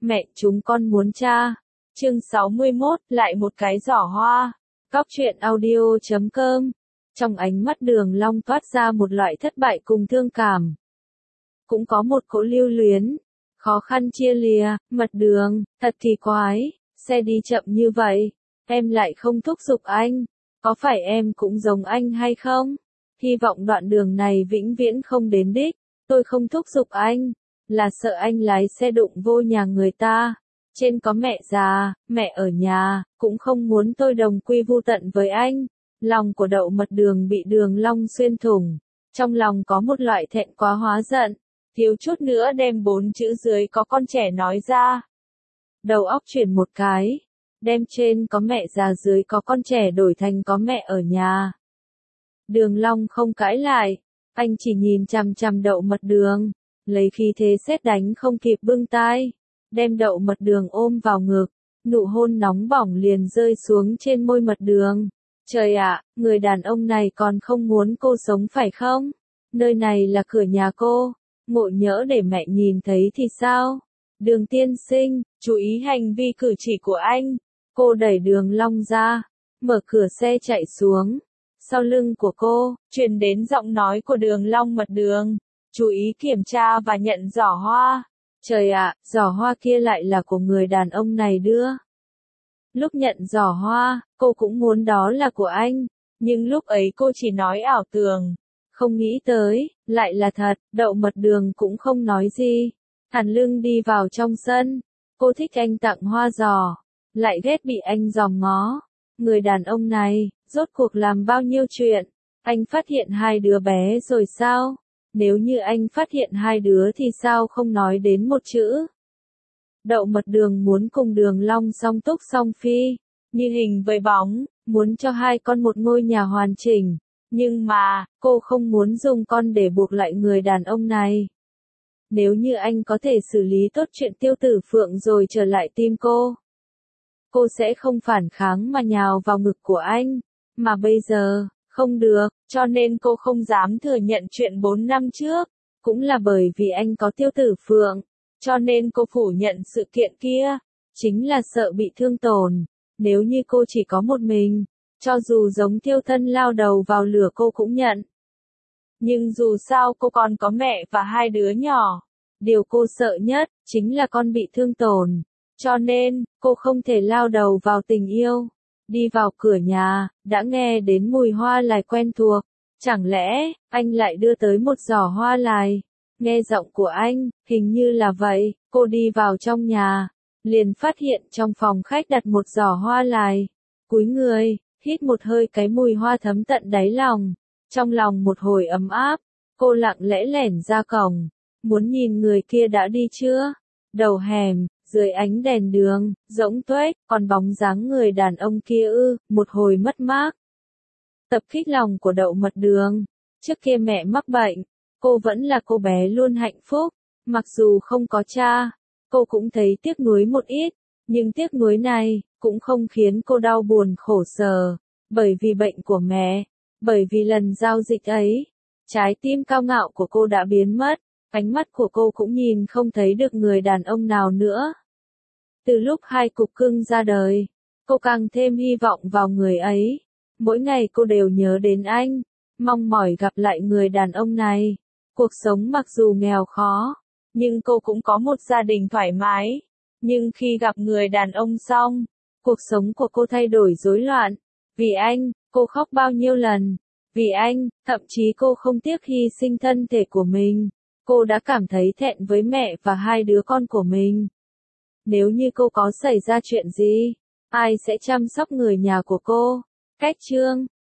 Mẹ chúng con muốn cha. Chương 61, lại một cái giỏ hoa. Góc truyện audio.com. Trong ánh mắt Đường Long toát ra một loại thất bại cùng thương cảm. Cũng có một cỗ lưu luyến. Khó khăn chia lìa, Mật Đường, thật kỳ quái, xe đi chậm như vậy, em lại không thúc giục anh. Có phải em cũng giống anh hay không? Hy vọng đoạn đường này vĩnh viễn không đến đích. Tôi không thúc giục anh, là sợ anh lái xe đụng vô nhà người ta. Trên có mẹ già, mẹ ở nhà, cũng không muốn tôi đồng quy vu tận với anh. Lòng của Đậu Mật Đường bị Đường Long xuyên thủng. Trong lòng có một loại thẹn quá hóa giận, thiếu chút nữa đem 4 chữ dưới có con trẻ nói ra. Đầu óc chuyển một cái, đem trên có mẹ già dưới có con trẻ đổi thành có mẹ ở nhà. Đường Long không cãi lại, anh chỉ nhìn chằm chằm Đậu Mật Đường, lấy khí thế sét đánh không kịp bưng tay, đem Đậu Mật Đường ôm vào ngực, nụ hôn nóng bỏng liền rơi xuống trên môi Mật Đường. Trời ạ, người đàn ông này còn không muốn cô sống phải không? Nơi này là cửa nhà cô, ngộ nhỡ để mẹ nhìn thấy thì sao? Đường tiên sinh, chú ý hành vi cử chỉ của anh. Cô đẩy Đường Long ra, mở cửa xe chạy xuống. Sau lưng của cô, truyền đến giọng nói của Đường Long. Mật Đường, chú ý kiểm tra và nhận giỏ hoa. Trời ạ, giỏ hoa kia lại là của người đàn ông này đưa. Lúc nhận giỏ hoa, cô cũng muốn đó là của anh, nhưng lúc ấy cô chỉ nói ảo tưởng, không nghĩ tới, lại là thật. Đậu Mật Đường cũng không nói gì, hẳn lưng đi vào trong sân. Cô thích anh tặng hoa giỏ, lại ghét bị anh dòm ngó. Người đàn ông này, rốt cuộc làm bao nhiêu chuyện? Anh phát hiện 2 đứa bé rồi sao? Nếu như anh phát hiện 2 đứa thì sao không nói đến một chữ? Đậu Mật Đường muốn cùng Đường Long song túc song phi, như hình với bóng, muốn cho 2 con một ngôi nhà hoàn chỉnh. Nhưng mà, cô không muốn dùng con để buộc lại người đàn ông này. Nếu như anh có thể xử lý tốt chuyện Tiêu Tử Phượng rồi trở lại tim cô sẽ không phản kháng mà nhào vào ngực của anh. Mà bây giờ, không được, cho nên cô không dám thừa nhận chuyện 4 năm trước. Cũng là bởi vì anh có Tiêu Tử Phượng, cho nên cô phủ nhận sự kiện kia. Chính là sợ bị thương tổn. Nếu như cô chỉ có một mình, cho dù giống Tiêu Thân lao đầu vào lửa cô cũng nhận. Nhưng dù sao cô còn có mẹ và 2 đứa nhỏ. Điều cô sợ nhất, chính là con bị thương tổn. Cho nên, cô không thể lao đầu vào tình yêu. Đi vào cửa nhà, đã nghe đến mùi hoa lài quen thuộc. Chẳng lẽ, anh lại đưa tới một giỏ hoa lài? Nghe giọng của anh, hình như là vậy. Cô đi vào trong nhà, liền phát hiện trong phòng khách đặt một giỏ hoa lài. Cúi người, hít một hơi cái mùi hoa thấm tận đáy lòng. Trong lòng một hồi ấm áp, cô lặng lẽ lẻn ra cổng. Muốn nhìn người kia đã đi chưa? Đầu hẻm, dưới ánh đèn đường, rỗng tuếch, còn bóng dáng người đàn ông kia một hồi mất mát. Tập kích lòng của Đậu Mật Đường. Trước kia mẹ mắc bệnh, cô vẫn là cô bé luôn hạnh phúc. Mặc dù không có cha, cô cũng thấy tiếc nuối một ít. Nhưng tiếc nuối này, cũng không khiến cô đau buồn khổ sở. Bởi vì bệnh của mẹ, bởi vì lần giao dịch ấy, trái tim cao ngạo của cô đã biến mất. Ánh mắt của cô cũng nhìn không thấy được người đàn ông nào nữa. Từ lúc 2 cục cưng ra đời, cô càng thêm hy vọng vào người ấy. Mỗi ngày cô đều nhớ đến anh, mong mỏi gặp lại người đàn ông này. Cuộc sống mặc dù nghèo khó, nhưng cô cũng có một gia đình thoải mái. Nhưng khi gặp người đàn ông xong, cuộc sống của cô thay đổi rối loạn. Vì anh, cô khóc bao nhiêu lần. Vì anh, thậm chí cô không tiếc hy sinh thân thể của mình. Cô đã cảm thấy thẹn với mẹ và 2 đứa con của mình. Nếu như cô có xảy ra chuyện gì, ai sẽ chăm sóc người nhà của cô? Cách chương